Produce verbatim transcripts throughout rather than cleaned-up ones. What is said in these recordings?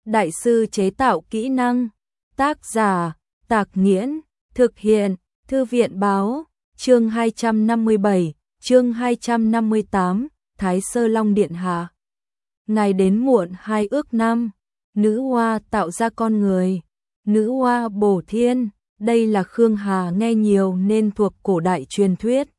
đại sư chế tạo kỹ năng. Tác giả, Tạc Nghiễn, thực hiện, Thư viện Báo, chương hai trăm năm mươi bảy, chương hai trăm năm mươi tám, Thái Sơ Long Điện Hạ. Ngài đến muộn hai ước năm, nữ hoa tạo ra con người, nữ hoa bổ thiên, đây là Khương Hà nghe nhiều nên thuộc cổ đại truyền thuyết.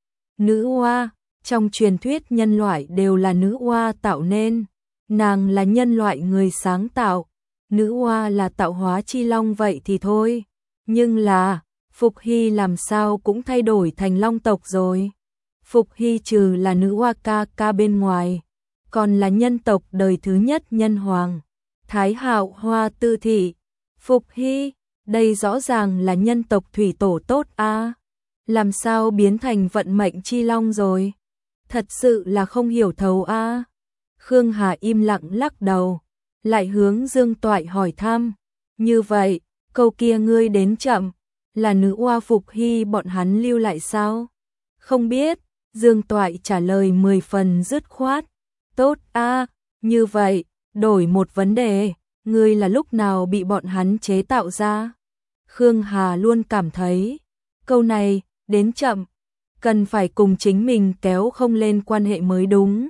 Nữ hoa, trong truyền thuyết nhân loại đều là nữ hoa tạo nên, nàng là nhân loại người sáng tạo, nữ hoa là tạo hóa chi long vậy thì thôi, nhưng là, Phục Hy làm sao cũng thay đổi thành long tộc rồi. Phục Hy trừ là nữ hoa ca ca bên ngoài, còn là nhân tộc đời thứ nhất nhân hoàng, Thái Hạo Hoa Tư Thị. Phục Hy, đây rõ ràng là nhân tộc thủy tổ tốt a, làm sao biến thành vận mệnh chi long rồi? Thật sự là không hiểu thấu a. Khương Hà im lặng lắc đầu, lại hướng Dương Toại hỏi thăm, như vậy, câu kia ngươi đến chậm, là nữ oa Phục Hy bọn hắn lưu lại sao? Không biết, Dương Toại trả lời mười phần dứt khoát, tốt a, như vậy, đổi một vấn đề, ngươi là lúc nào bị bọn hắn chế tạo ra? Khương Hà luôn cảm thấy, câu này, đến chậm, cần phải cùng chính mình kéo không lên quan hệ mới đúng.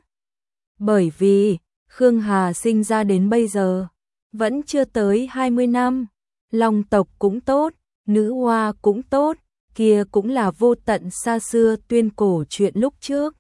Bởi vì, Khương Hà sinh ra đến bây giờ, vẫn chưa tới hai mươi năm, long tộc cũng tốt, nữ hoa cũng tốt, kia cũng là vô tận xa xưa tuyên cổ chuyện lúc trước.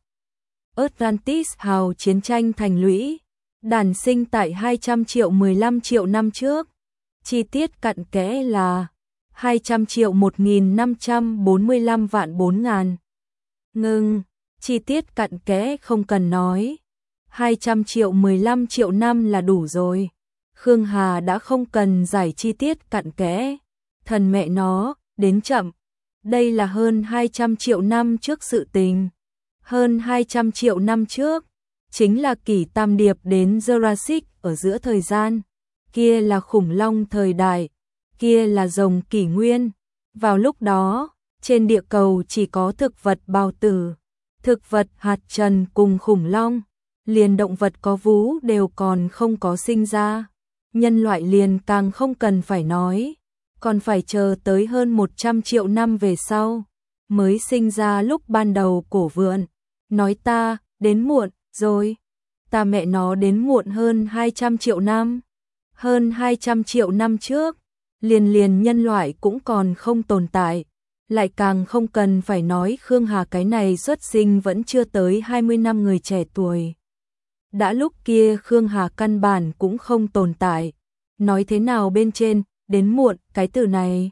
Atlantis hào chiến tranh thành lũy, đản sinh tại hai trăm triệu mười lăm triệu năm trước, chi tiết cặn kẽ là hai trăm triệu một nghìn năm trăm bốn mươi lăm vạn bốn ngàn. Ngừng, chi tiết cặn kẽ không cần nói, hai trăm triệu mười lăm triệu năm là đủ rồi. Khương Hà đã không cần giải chi tiết cặn kẽ, thần mẹ nó, đến chậm. Đây là hơn hai trăm triệu năm trước sự tình. Hơn hai trăm triệu năm trước, chính là kỷ Tam Điệp đến Jurassic ở giữa thời gian. Kia là khủng long thời đại, kia là rồng kỷ nguyên. Vào lúc đó, trên địa cầu chỉ có thực vật bào tử, thực vật hạt trần cùng khủng long, liền động vật có vú đều còn không có sinh ra. Nhân loại liền càng không cần phải nói, còn phải chờ tới hơn một trăm triệu năm về sau, mới sinh ra lúc ban đầu cổ vượn. Nói ta, đến muộn, rồi. Ta mẹ nó đến muộn hơn hai trăm triệu năm. Hơn hai trăm triệu năm trước, liền liền nhân loại cũng còn không tồn tại. Lại càng không cần phải nói Khương Hà cái này xuất sinh vẫn chưa tới hai mươi năm người trẻ tuổi. Đã lúc kia Khương Hà căn bản cũng không tồn tại. Nói thế nào bên trên, đến muộn, cái từ này.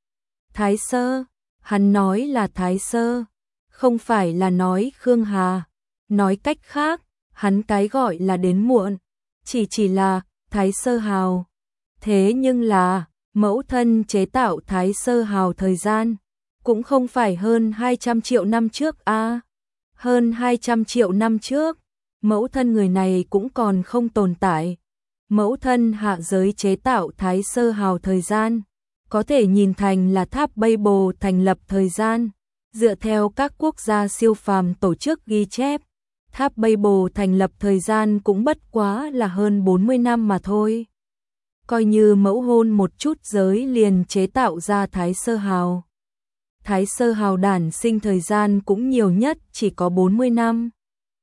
Thái Sơ, hắn nói là Thái Sơ, không phải là nói Khương Hà. Nói cách khác, hắn cái gọi là đến muộn, chỉ chỉ là Thái Sơ Hào. Thế nhưng là, mẫu thân chế tạo Thái Sơ Hào thời gian, cũng không phải hơn hai trăm triệu năm trước a. À. Hơn hai trăm triệu năm trước, mẫu thân người này cũng còn không tồn tại. Mẫu thân hạ giới chế tạo Thái Sơ Hào thời gian, có thể nhìn thành là tháp Babel thành lập thời gian. Dựa theo các quốc gia siêu phàm tổ chức ghi chép, tháp Babel thành lập thời gian cũng bất quá là hơn bốn mươi năm mà thôi. Coi như mẫu hôn một chút giới liền chế tạo ra Thái Sơ Hào. Thái Sơ Hào đản sinh thời gian cũng nhiều nhất chỉ có bốn mươi năm.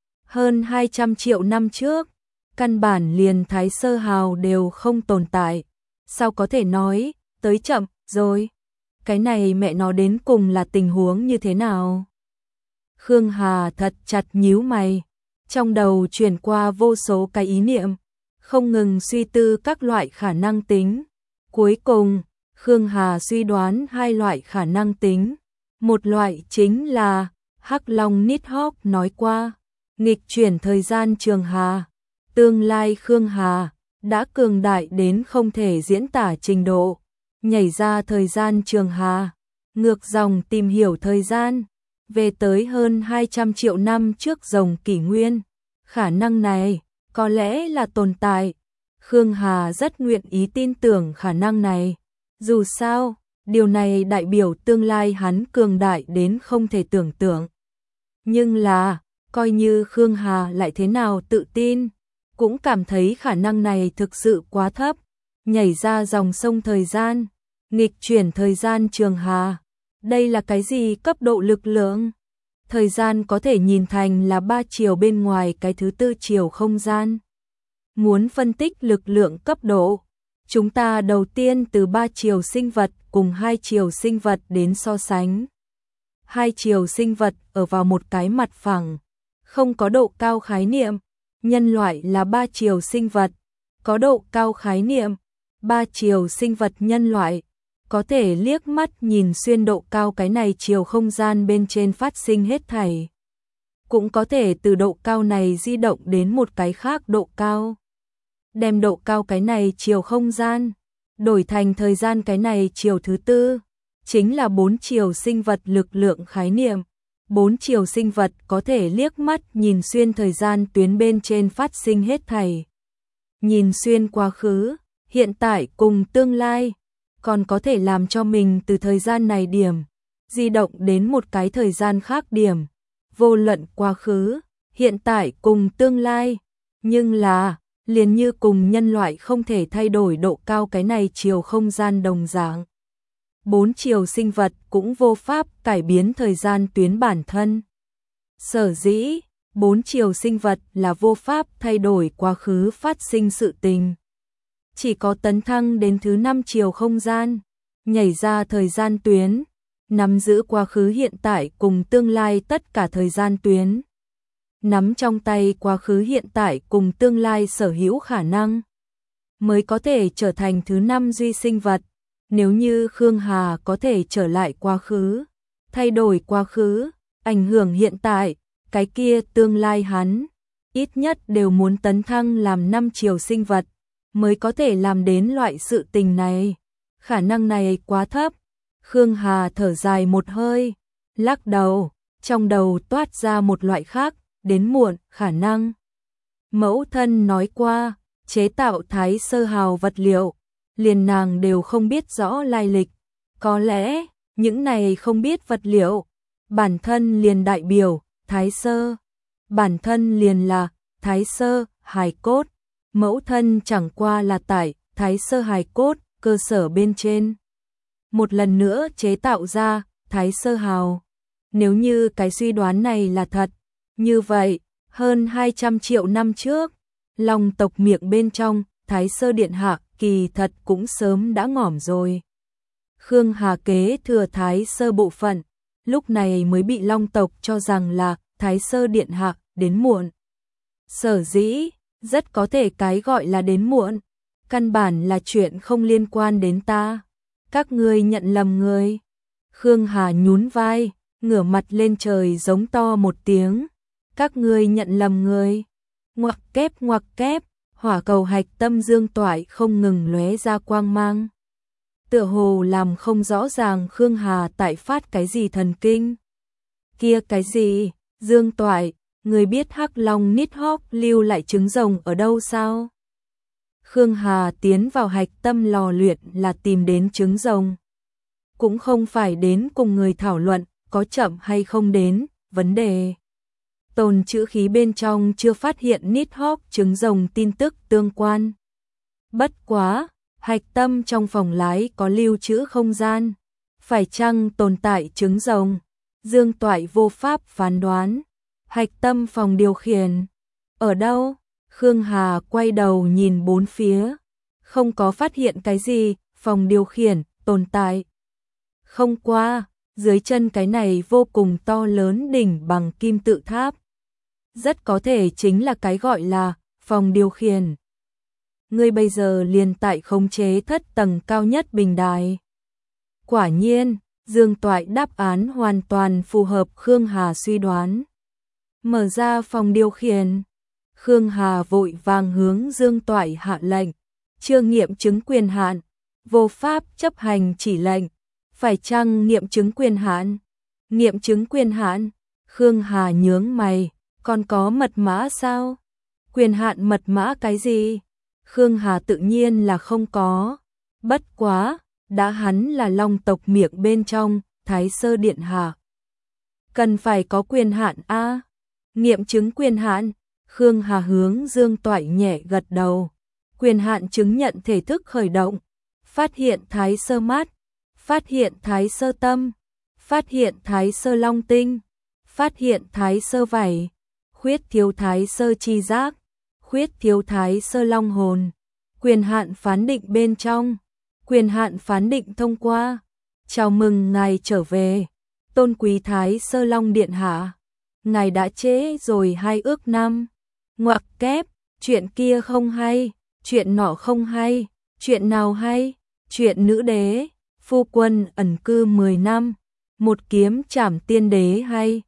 Hơn hai trăm triệu năm trước, căn bản liền Thái Sơ Hào đều không tồn tại. Sao có thể nói, tới chậm, rồi. Cái này mẹ nó đến cùng là tình huống như thế nào? Khương Hà thật chặt nhíu mày, trong đầu chuyển qua vô số cái ý niệm, không ngừng suy tư các loại khả năng tính. Cuối cùng, Khương Hà suy đoán hai loại khả năng tính. Một loại chính là, Hắc Long Nighthawk nói qua, nghịch chuyển thời gian Trường Hà, tương lai Khương Hà, đã cường đại đến không thể diễn tả trình độ. Nhảy ra thời gian Trường Hà, ngược dòng tìm hiểu thời gian, về tới hơn hai trăm triệu năm trước rồng kỷ nguyên. Khả năng này, có lẽ là tồn tại. Khương Hà rất nguyện ý tin tưởng khả năng này. Dù sao, điều này đại biểu tương lai hắn cường đại đến không thể tưởng tượng. Nhưng là, coi như Khương Hà lại thế nào tự tin, cũng cảm thấy khả năng này thực sự quá thấp. Nhảy ra dòng sông thời gian, nghịch chuyển thời gian trường hà. Đây là cái gì cấp độ lực lượng? Thời gian có thể nhìn thành là ba chiều bên ngoài cái thứ tư chiều không gian. Muốn phân tích lực lượng cấp độ, chúng ta đầu tiên từ ba chiều sinh vật cùng hai chiều sinh vật đến so sánh. Hai chiều sinh vật ở vào một cái mặt phẳng, không có độ cao khái niệm. Nhân loại là ba chiều sinh vật, có độ cao khái niệm. Ba chiều sinh vật nhân loại có thể liếc mắt nhìn xuyên độ cao cái này chiều không gian bên trên phát sinh hết thảy. Cũng có thể từ độ cao này di động đến một cái khác độ cao. Đem độ cao cái này chiều không gian, đổi thành thời gian cái này chiều thứ tư, chính là bốn chiều sinh vật lực lượng khái niệm. Bốn chiều sinh vật có thể liếc mắt nhìn xuyên thời gian tuyến bên trên phát sinh hết thảy. Nhìn xuyên quá khứ, hiện tại cùng tương lai, còn có thể làm cho mình từ thời gian này điểm, di động đến một cái thời gian khác điểm, vô luận quá khứ, hiện tại cùng tương lai. Nhưng là, liền như cùng nhân loại không thể thay đổi độ cao cái này chiều không gian đồng dạng. Bốn chiều sinh vật cũng vô pháp cải biến thời gian tuyến bản thân. Sở dĩ, bốn chiều sinh vật là vô pháp thay đổi quá khứ phát sinh sự tình. Chỉ có tấn thăng đến thứ năm chiều không gian, nhảy ra thời gian tuyến, nắm giữ quá khứ hiện tại cùng tương lai tất cả thời gian tuyến. Nắm trong tay quá khứ hiện tại cùng tương lai sở hữu khả năng, mới có thể trở thành thứ năm duy sinh vật. Nếu như Khương Hà có thể trở lại quá khứ, thay đổi quá khứ, ảnh hưởng hiện tại, cái kia tương lai hắn, ít nhất đều muốn tấn thăng làm năm chiều sinh vật, mới có thể làm đến loại sự tình này. Khả năng này quá thấp. Khương Hà thở dài một hơi, lắc đầu, trong đầu toát ra một loại khác, đến muộn, khả năng. Mẫu thân nói qua, chế tạo thái sơ hào vật liệu, liền nàng đều không biết rõ lai lịch. Có lẽ, những này không biết vật liệu, bản thân liền đại biểu, thái sơ. Bản thân liền là, thái sơ, hài cốt. Mẫu thân chẳng qua là tại, thái sơ hài cốt, cơ sở bên trên. Một lần nữa chế tạo ra, thái sơ hào. Nếu như cái suy đoán này là thật, như vậy, hơn hai trăm triệu năm trước, Long tộc miệng bên trong, thái sơ điện hạ, kỳ thật cũng sớm đã ngỏm rồi. Khương Hà kế thừa thái sơ bộ phận, lúc này mới bị Long tộc cho rằng là thái sơ điện hạ, đến muộn. Sở dĩ, rất có thể cái gọi là đến muộn, căn bản là chuyện không liên quan đến ta. Các ngươi nhận lầm người. Khương Hà nhún vai, ngửa mặt lên trời giống to một tiếng. Các ngươi nhận lầm người. Ngoặc kép ngoặc kép, hỏa cầu hạch tâm dương toại không ngừng lóe ra quang mang. Tựa hồ làm không rõ ràng Khương Hà tại phát cái gì thần kinh. Kia cái gì, dương toại, người biết Hắc Long Nidhogg lưu lại trứng rồng ở đâu sao? Khương Hà tiến vào hạch tâm lò luyện là tìm đến trứng rồng. Cũng không phải đến cùng người thảo luận có chậm hay không đến, vấn đề. Tồn trữ khí bên trong chưa phát hiện Nidhogg trứng rồng tin tức tương quan. Bất quá, hạch tâm trong phòng lái có lưu trữ không gian. Phải chăng tồn tại trứng rồng? Dương Toại vô pháp phán đoán. Hạch tâm phòng điều khiển. Ở đâu? Khương Hà quay đầu nhìn bốn phía. Không có phát hiện cái gì, phòng điều khiển, tồn tại. Không qua, dưới chân cái này vô cùng to lớn đỉnh bằng kim tự tháp. Rất có thể chính là cái gọi là phòng điều khiển. Ngươi bây giờ liền tại khống chế thất tầng cao nhất bình đài. Quả nhiên, Dương Toại đáp án hoàn toàn phù hợp Khương Hà suy đoán. Mở ra phòng điều khiển. Khương Hà vội vàng hướng Dương Toại hạ lệnh. Chưa nghiệm chứng quyền hạn, vô pháp chấp hành chỉ lệnh. Phải chăng nghiệm chứng quyền hạn? Nghiệm chứng quyền hạn? Khương Hà nhướng mày, còn có mật mã sao? Quyền hạn mật mã cái gì? Khương Hà tự nhiên là không có. Bất quá, đã hắn là Long tộc miệng bên trong, Thái Sơ Điện Hạ. Cần phải có quyền hạn a. Nghiệm chứng quyền hạn. Khương Hà hướng Dương Toại nhẹ gật đầu. Quyền hạn chứng nhận thể thức khởi động. Phát hiện Thái Sơ Mắt. Phát hiện Thái Sơ Tâm. Phát hiện Thái Sơ Long Tinh. Phát hiện Thái Sơ Vảy. Khuyết thiếu Thái Sơ Chi Giác. Khuyết thiếu Thái Sơ Long Hồn. Quyền hạn phán định bên trong. Quyền hạn phán định thông qua. Chào mừng ngài trở về. Tôn quý Thái Sơ Long Điện Hạ. Ngài đã trễ rồi hai ước năm. Ngoặc kép, chuyện kia không hay, chuyện nọ không hay, chuyện nào hay, chuyện nữ đế, phu quân ẩn cư mười năm, một kiếm trảm tiên đế hay.